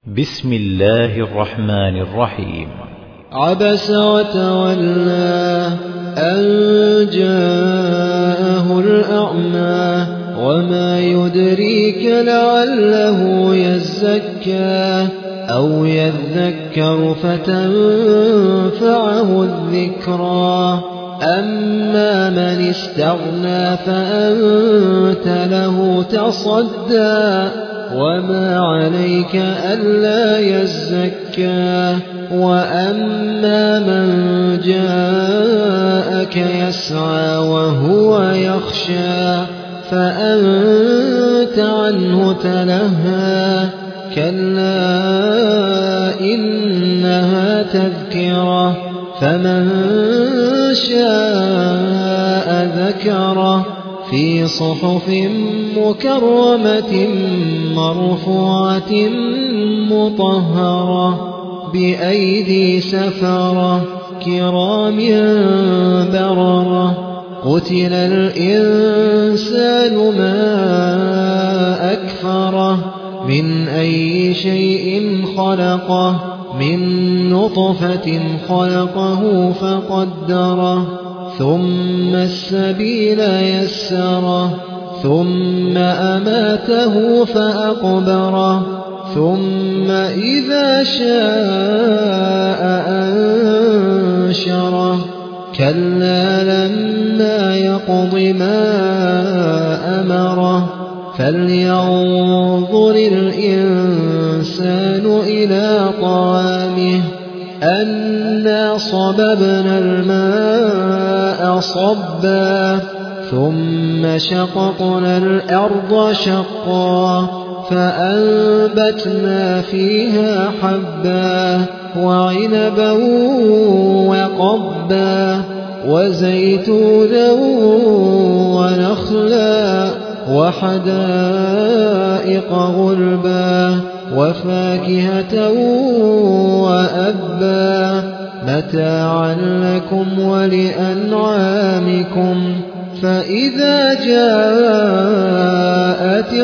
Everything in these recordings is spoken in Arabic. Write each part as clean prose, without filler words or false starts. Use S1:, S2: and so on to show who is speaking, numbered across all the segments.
S1: بسم الله الرحمن الرحيم.
S2: عبس وتولى أن جاءه الأعمى وما يدريك لعله يزكى أو يذكر فتنفعه الذكرى أما من استغنى فأنت له تصدى وما عليك ألا يزكى وأما من جاءك يسعى وهو يخشى فأنت عنه تلهى كلا إنها تذكرة فمن شاء ذكره في صحف مكرمة مرفوعة مطهرة بأيدي سفرة كرام بررة قتل الإنسان ما أكفره من أي شيء خلقه من نطفة خلقه فقدره ثم السبيل يسره ثم أماته فأقبره ثم إذا شاء أنشره كلا لما يقض ما أمره فلينظر الإنسان إلى طعامه أنا صببنا الماء صبا ثم شققنا الأرض شقا فأنبتنا فيها حبا وعنبا وقبا وزيتونا ونخلا وحدائق غلبا وفاكهة وأبا متاعا لكم ولأنعامكم فإذا جاءت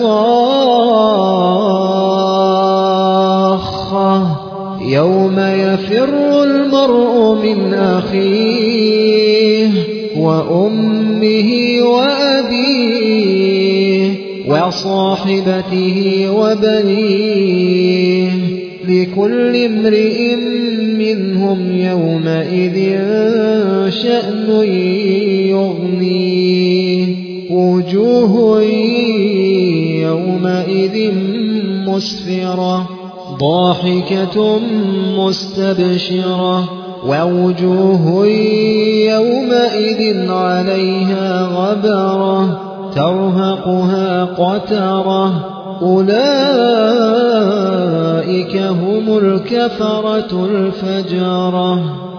S2: الصاخة يوم يفر المرء من أخيه وأمه وأبيه وصاحبته وبنيه لكل امرئ منهم يومئذ شأن يغنيه وجوه يومئذ مسفرة ضاحكة مستبشرة ووجوه يومئذ عليها غبرة ترهقها قترة أولئك هم الكفرة الفجرة.